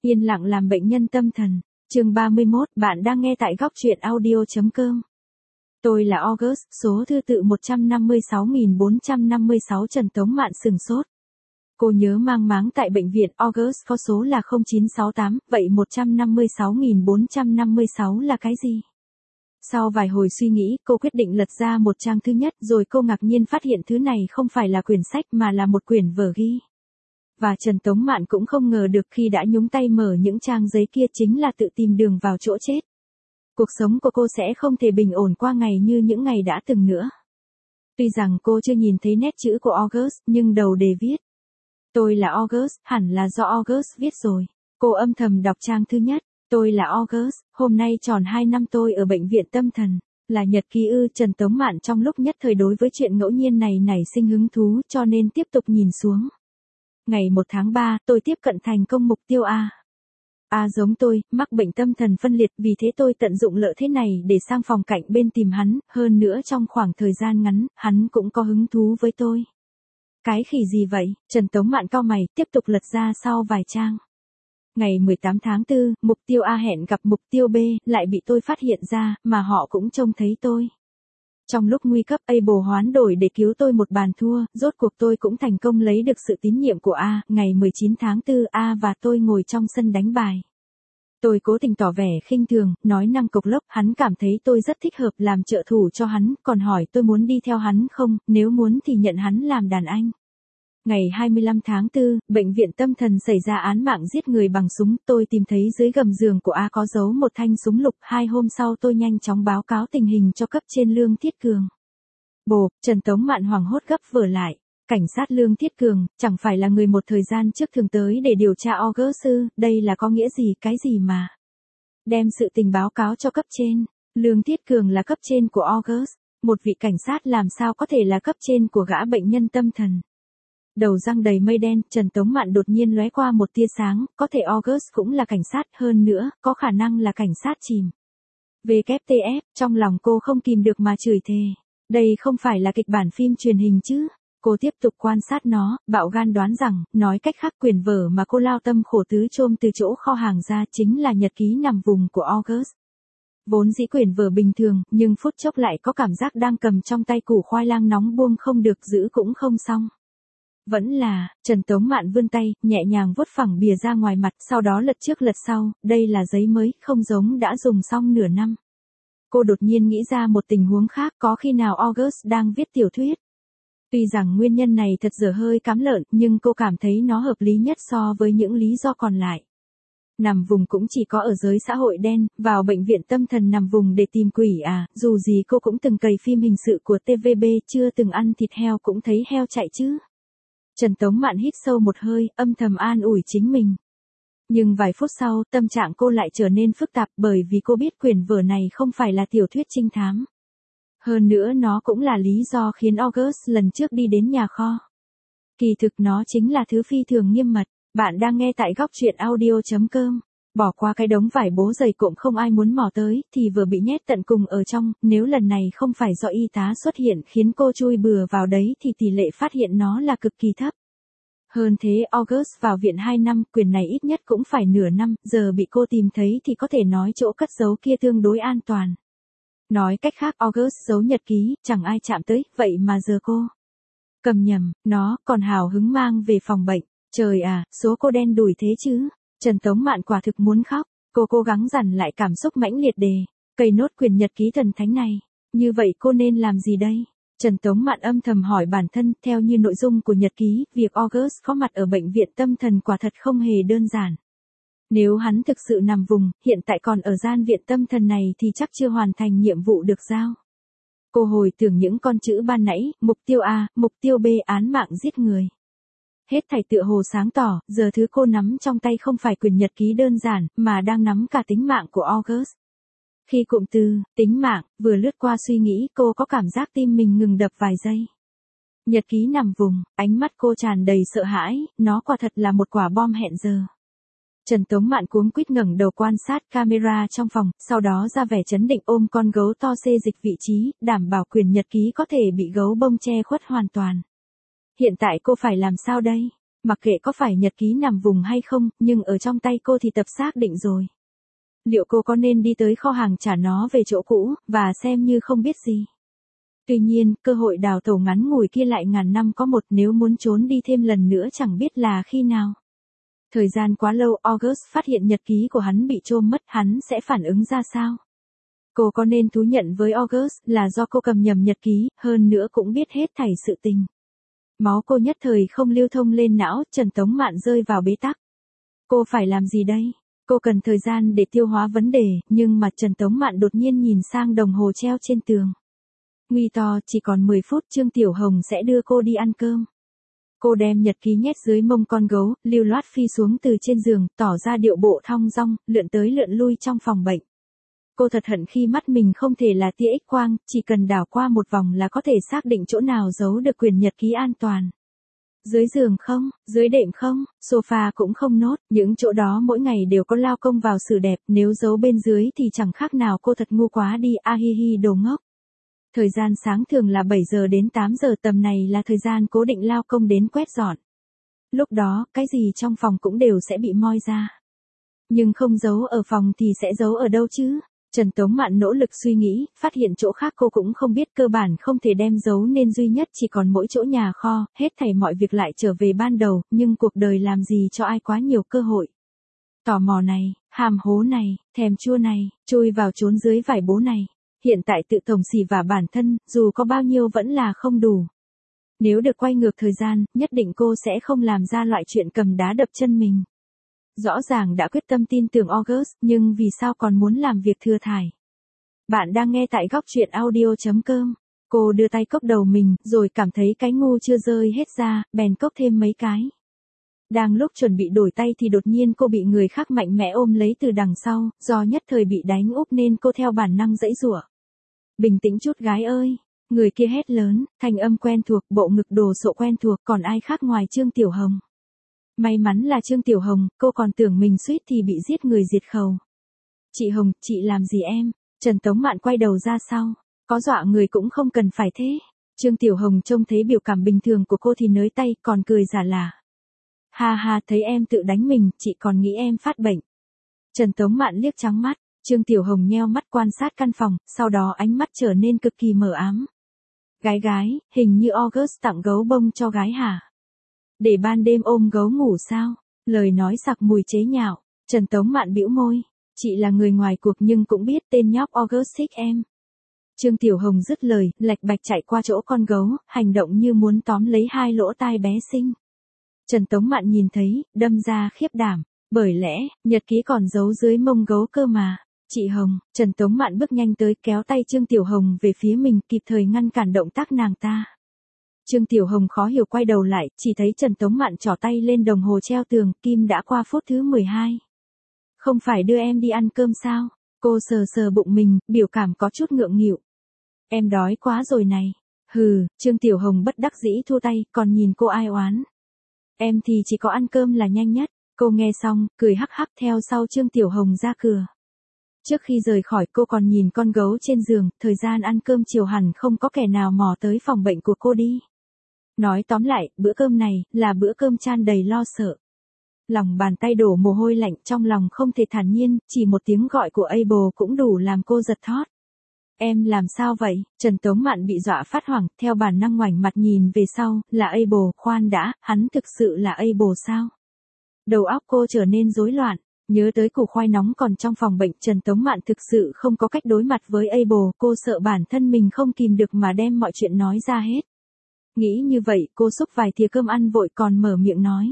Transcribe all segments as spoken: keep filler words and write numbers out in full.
Yên lặng làm bệnh nhân tâm thần. Chương ba mươi mốt, bạn đang nghe tại góc truyện audio chấm com. Tôi là August, số thư tự một trăm năm mươi sáu nghìn bốn trăm năm mươi sáu. Trần Tống Mạn sừng sốt. Cô nhớ mang máng tại bệnh viện August có số là không chín sáu tám, vậy một trăm năm mươi sáu nghìn bốn trăm năm mươi sáu là cái gì? Sau vài hồi suy nghĩ, cô quyết định lật ra một trang thứ nhất, rồi cô ngạc nhiên phát hiện thứ này không phải là quyển sách mà là một quyển vở ghi. Và Trần Tống Mạn cũng không ngờ được khi đã nhúng tay mở những trang giấy kia chính là tự tìm đường vào chỗ chết. Cuộc sống của cô sẽ không thể bình ổn qua ngày như những ngày đã từng nữa. Tuy rằng cô chưa nhìn thấy nét chữ của August, nhưng đầu đề viết: Tôi là August, hẳn là do August viết rồi. Cô âm thầm đọc trang thứ nhất. Tôi là August, hôm nay tròn hai năm tôi ở bệnh viện tâm thần. Là nhật ký ư? Trần Tống Mạn trong lúc nhất thời đối với chuyện ngẫu nhiên này nảy sinh hứng thú cho nên tiếp tục nhìn xuống. Ngày một tháng ba, tôi tiếp cận thành công mục tiêu A. A giống tôi, mắc bệnh tâm thần phân liệt, vì thế tôi tận dụng lợi thế này để sang phòng cạnh bên tìm hắn, hơn nữa trong khoảng thời gian ngắn, hắn cũng có hứng thú với tôi. Cái khỉ gì vậy? Trần Tống Mạn cau mày, tiếp tục lật ra sau vài trang. Ngày mười tám tháng tư, mục tiêu A hẹn gặp mục tiêu B, lại bị tôi phát hiện ra, mà họ cũng trông thấy tôi. Trong lúc nguy cấp, Able hoán đổi để cứu tôi một bàn thua, rốt cuộc tôi cũng thành công lấy được sự tín nhiệm của A. Ngày mười chín tháng tư, A và tôi ngồi trong sân đánh bài. Tôi cố tình tỏ vẻ khinh thường, nói năng cộc lốc, hắn cảm thấy tôi rất thích hợp làm trợ thủ cho hắn, còn hỏi tôi muốn đi theo hắn không, nếu muốn thì nhận hắn làm đàn anh. Ngày hai mươi lăm tháng tư, bệnh viện tâm thần xảy ra án mạng giết người bằng súng, tôi tìm thấy dưới gầm giường của A có giấu một thanh súng lục. Hai hôm sau tôi nhanh chóng báo cáo tình hình cho cấp trên Lương Thiết Cường. Bồ, Trần Tống Mạn hoảng hốt gấp vở lại. Cảnh sát Lương Thiết Cường, chẳng phải là người một thời gian trước thường tới để điều tra August ư? Đây là có nghĩa gì, cái gì mà đem sự tình báo cáo cho cấp trên? Lương Thiết Cường là cấp trên của August, một vị cảnh sát làm sao có thể là cấp trên của gã bệnh nhân tâm thần? Đầu răng đầy mây đen, Trần Tống Mạn đột nhiên lóe qua một tia sáng, có thể August cũng là cảnh sát, hơn nữa, có khả năng là cảnh sát chìm. vê kép tê ép, trong lòng cô không kìm được mà chửi thề. Đây không phải là kịch bản phim truyền hình chứ? Cô tiếp tục quan sát nó, bạo gan đoán rằng, nói cách khác quyển vở mà cô lao tâm khổ tứ chôm từ chỗ kho hàng ra chính là nhật ký nằm vùng của August. Vốn dĩ quyển vở bình thường, nhưng phút chốc lại có cảm giác đang cầm trong tay củ khoai lang nóng buông không được, giữ cũng không xong. Vẫn là, Trần Tống Mạn vươn tay, nhẹ nhàng vuốt phẳng bìa ra ngoài mặt, sau đó lật trước lật sau, đây là giấy mới, không giống đã dùng xong nửa năm. Cô đột nhiên nghĩ ra một tình huống khác, có khi nào August đang viết tiểu thuyết. Tuy rằng nguyên nhân này thật dở hơi cám lợn, nhưng cô cảm thấy nó hợp lý nhất so với những lý do còn lại. Nằm vùng cũng chỉ có ở giới xã hội đen, vào bệnh viện tâm thần nằm vùng để tìm quỷ à? Dù gì cô cũng từng cày phim hình sự của tê vê bê, chưa từng ăn thịt heo cũng thấy heo chạy chứ. Trần Tống Mạn hít sâu một hơi, âm thầm an ủi chính mình. Nhưng vài phút sau, tâm trạng cô lại trở nên phức tạp, bởi vì cô biết quyển vở này không phải là tiểu thuyết trinh thám. Hơn nữa nó cũng là lý do khiến August lần trước đi đến nhà kho. Kỳ thực nó chính là thứ phi thường nghiêm mật. Bạn đang nghe tại góc truyện audio chấm com. Bỏ qua cái đống vải bố dày cộm không ai muốn mò tới, thì vừa bị nhét tận cùng ở trong, nếu lần này không phải do y tá xuất hiện khiến cô chui bừa vào đấy thì tỷ lệ phát hiện nó là cực kỳ thấp. Hơn thế, August vào viện hai năm, quyển này ít nhất cũng phải nửa năm, giờ bị cô tìm thấy thì có thể nói chỗ cất giấu kia tương đối an toàn. Nói cách khác, August giấu nhật ký, chẳng ai chạm tới, vậy mà giờ cô cầm nhầm, nó còn hào hứng mang về phòng bệnh. Trời à, số cô đen đủi thế chứ. Trần Tống Mạn quả thực muốn khóc, cô cố gắng dằn lại cảm xúc mãnh liệt đề, cây nốt quyển nhật ký thần thánh này, như vậy cô nên làm gì đây? Trần Tống Mạn âm thầm hỏi bản thân, theo như nội dung của nhật ký, việc August có mặt ở bệnh viện tâm thần quả thật không hề đơn giản. Nếu hắn thực sự nằm vùng, hiện tại còn ở gian viện tâm thần này thì chắc chưa hoàn thành nhiệm vụ được giao. Cô hồi tưởng những con chữ ban nãy, mục tiêu A, mục tiêu B, án mạng giết người. Hết thảy tựa hồ sáng tỏ, giờ thứ cô nắm trong tay không phải quyển nhật ký đơn giản, mà đang nắm cả tính mạng của August. Khi cụm từ, tính mạng, vừa lướt qua suy nghĩ, cô có cảm giác tim mình ngừng đập vài giây. Nhật ký nằm vùng, ánh mắt cô tràn đầy sợ hãi, nó quả thật là một quả bom hẹn giờ. Trần Tống Mạn cuống quýt ngẩng đầu quan sát camera trong phòng, sau đó ra vẻ chấn định ôm con gấu to xê dịch vị trí, đảm bảo quyển nhật ký có thể bị gấu bông che khuất hoàn toàn. Hiện tại cô phải làm sao đây? Mặc kệ có phải nhật ký nằm vùng hay không, nhưng ở trong tay cô thì tập xác định rồi. Liệu cô có nên đi tới kho hàng trả nó về chỗ cũ, và xem như không biết gì? Tuy nhiên, cơ hội đào tẩu ngắn ngủi kia lại ngàn năm có một, nếu muốn trốn đi thêm lần nữa chẳng biết là khi nào. Thời gian quá lâu, August phát hiện nhật ký của hắn bị trôm mất, hắn sẽ phản ứng ra sao? Cô có nên thú nhận với August là do cô cầm nhầm nhật ký, hơn nữa cũng biết hết thảy sự tình. Máu cô nhất thời không lưu thông lên não, Trần Tống Mạn rơi vào bế tắc. Cô phải làm gì đây? Cô cần thời gian để tiêu hóa vấn đề, nhưng mà Trần Tống Mạn đột nhiên nhìn sang đồng hồ treo trên tường. Nguy to, chỉ còn mười phút Trương Tiểu Hồng sẽ đưa cô đi ăn cơm. Cô đem nhật ký nhét dưới mông con gấu, lưu loát phi xuống từ trên giường, tỏ ra điệu bộ thong dong, lượn tới lượn lui trong phòng bệnh. Cô thật hận khi mắt mình không thể là tia X quang, chỉ cần đảo qua một vòng là có thể xác định chỗ nào giấu được quyển nhật ký an toàn. Dưới giường không, dưới đệm không, sofa cũng không nốt, những chỗ đó mỗi ngày đều có lao công vào xử đẹp, nếu giấu bên dưới thì chẳng khác nào cô thật ngu quá đi, a hi hi đồ ngốc. Thời gian sáng thường là bảy giờ đến tám giờ, tầm này là thời gian cố định lao công đến quét dọn. Lúc đó, cái gì trong phòng cũng đều sẽ bị moi ra. Nhưng không giấu ở phòng thì sẽ giấu ở đâu chứ? Trần Tống Mạn nỗ lực suy nghĩ, phát hiện chỗ khác cô cũng không biết, cơ bản không thể đem giấu nên duy nhất chỉ còn mỗi chỗ nhà kho, hết thảy mọi việc lại trở về ban đầu, nhưng cuộc đời làm gì cho ai quá nhiều cơ hội. Tò mò này, hàm hố này, thèm chua này, chui vào trốn dưới vải bố này. Hiện tại tự tổng xỉ vả bản thân, dù có bao nhiêu vẫn là không đủ. Nếu được quay ngược thời gian, nhất định cô sẽ không làm ra loại chuyện cầm đá đập chân mình. Rõ ràng đã quyết tâm tin tưởng August, nhưng vì sao còn muốn làm việc thừa thải? Bạn đang nghe tại góc truyện audio.com. Cô đưa tay cốc đầu mình, rồi cảm thấy cái ngu chưa rơi hết ra, bèn cốc thêm mấy cái. Đang lúc chuẩn bị đổi tay thì đột nhiên cô bị người khác mạnh mẽ ôm lấy từ đằng sau, do nhất thời bị đánh úp nên cô theo bản năng giãy giụa. Bình tĩnh chút gái ơi, người kia hét lớn, thanh âm quen thuộc, bộ ngực đồ sộ quen thuộc, còn ai khác ngoài Trương Tiểu Hồng. May mắn là Trương Tiểu Hồng, cô còn tưởng mình suýt thì bị giết người diệt khẩu. Chị Hồng, chị làm gì em? Trần Tống Mạn quay đầu ra sau, có dọa người cũng không cần phải thế. Trương Tiểu Hồng trông thấy biểu cảm bình thường của cô thì nới tay, còn cười giả lả. Ha ha, thấy em tự đánh mình, chị còn nghĩ em phát bệnh. Trần Tống Mạn liếc trắng mắt, Trương Tiểu Hồng nheo mắt quan sát căn phòng, sau đó ánh mắt trở nên cực kỳ mờ ám. Gái gái, hình như August tặng gấu bông cho gái hả? Để ban đêm ôm gấu ngủ sao? Lời nói sặc mùi chế nhạo. Trần Tống Mạn bĩu môi. Chị là người ngoài cuộc nhưng cũng biết tên nhóc August thích em. Trương Tiểu Hồng dứt lời, lạch bạch chạy qua chỗ con gấu, hành động như muốn tóm lấy hai lỗ tai bé xinh. Trần Tống Mạn nhìn thấy, đâm ra khiếp đảm. Bởi lẽ, nhật ký còn giấu dưới mông gấu cơ mà. Chị Hồng, Trần Tống Mạn bước nhanh tới kéo tay Trương Tiểu Hồng về phía mình, kịp thời ngăn cản động tác nàng ta. Trương Tiểu Hồng khó hiểu quay đầu lại, chỉ thấy Trần Tống Mạn trỏ tay lên đồng hồ treo tường, kim đã qua phút thứ mười hai. Không phải đưa em đi ăn cơm sao? Cô sờ sờ bụng mình, biểu cảm có chút ngượng nghịu. Em đói quá rồi này. Hừ, Trương Tiểu Hồng bất đắc dĩ thua tay, còn nhìn cô ai oán. Em thì chỉ có ăn cơm là nhanh nhất. Cô nghe xong, cười hắc hắc theo sau Trương Tiểu Hồng ra cửa. Trước khi rời khỏi cô còn nhìn con gấu trên giường, thời gian ăn cơm chiều hẳn không có kẻ nào mò tới phòng bệnh của cô đi. Nói tóm lại, bữa cơm này, là bữa cơm tràn đầy lo sợ. Lòng bàn tay đổ mồ hôi lạnh, trong lòng không thể thản nhiên, chỉ một tiếng gọi của Abel cũng đủ làm cô giật thót. Em làm sao vậy? Trần Tống Mạn bị dọa phát hoảng, theo bản năng ngoảnh mặt nhìn về sau, là Abel, khoan đã, hắn thực sự là Abel sao? Đầu óc cô trở nên rối loạn, nhớ tới củ khoai nóng còn trong phòng bệnh, Trần Tống Mạn thực sự không có cách đối mặt với Abel, cô sợ bản thân mình không kìm được mà đem mọi chuyện nói ra hết. Nghĩ như vậy, cô xúc vài thìa cơm ăn vội còn mở miệng nói.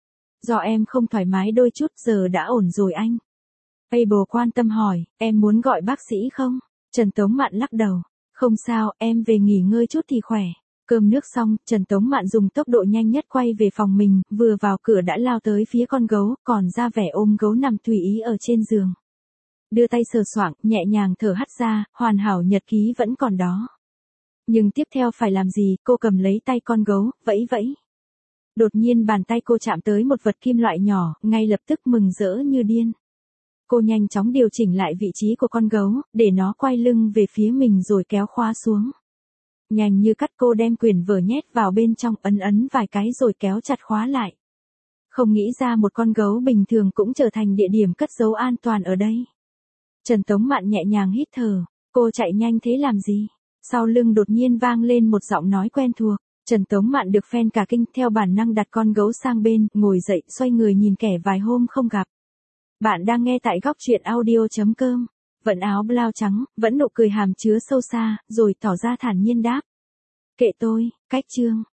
Do em không thoải mái đôi chút, giờ đã ổn rồi anh. Abel quan tâm hỏi, em muốn gọi bác sĩ không? Trần Tống Mạn lắc đầu. Không sao, em về nghỉ ngơi chút thì khỏe. Cơm nước xong, Trần Tống Mạn dùng tốc độ nhanh nhất quay về phòng mình, vừa vào cửa đã lao tới phía con gấu, còn ra vẻ ôm gấu nằm tùy ý ở trên giường. Đưa tay sờ soạng, nhẹ nhàng thở hắt ra, hoàn hảo nhật ký vẫn còn đó. Nhưng tiếp theo phải làm gì, cô cầm lấy tay con gấu, vẫy vẫy. Đột nhiên bàn tay cô chạm tới một vật kim loại nhỏ, ngay lập tức mừng rỡ như điên. Cô nhanh chóng điều chỉnh lại vị trí của con gấu, để nó quay lưng về phía mình rồi kéo khóa xuống. Nhanh như cắt cô đem quyển vở nhét vào bên trong, ấn ấn vài cái rồi kéo chặt khóa lại. Không nghĩ ra một con gấu bình thường cũng trở thành địa điểm cất giấu an toàn ở đây. Trần Tống Mạn nhẹ nhàng hít thở, cô chạy nhanh thế làm gì? Sau lưng đột nhiên vang lên một giọng nói quen thuộc. Trần Tống Mạn được phen cả kinh, theo bản năng đặt con gấu sang bên, ngồi dậy, xoay người nhìn kẻ vài hôm không gặp. Bạn đang nghe tại góc truyện audio chấm com. Vận áo blau trắng, vẫn nụ cười hàm chứa sâu xa, rồi tỏ ra thản nhiên đáp. Kệ tôi, cách chương.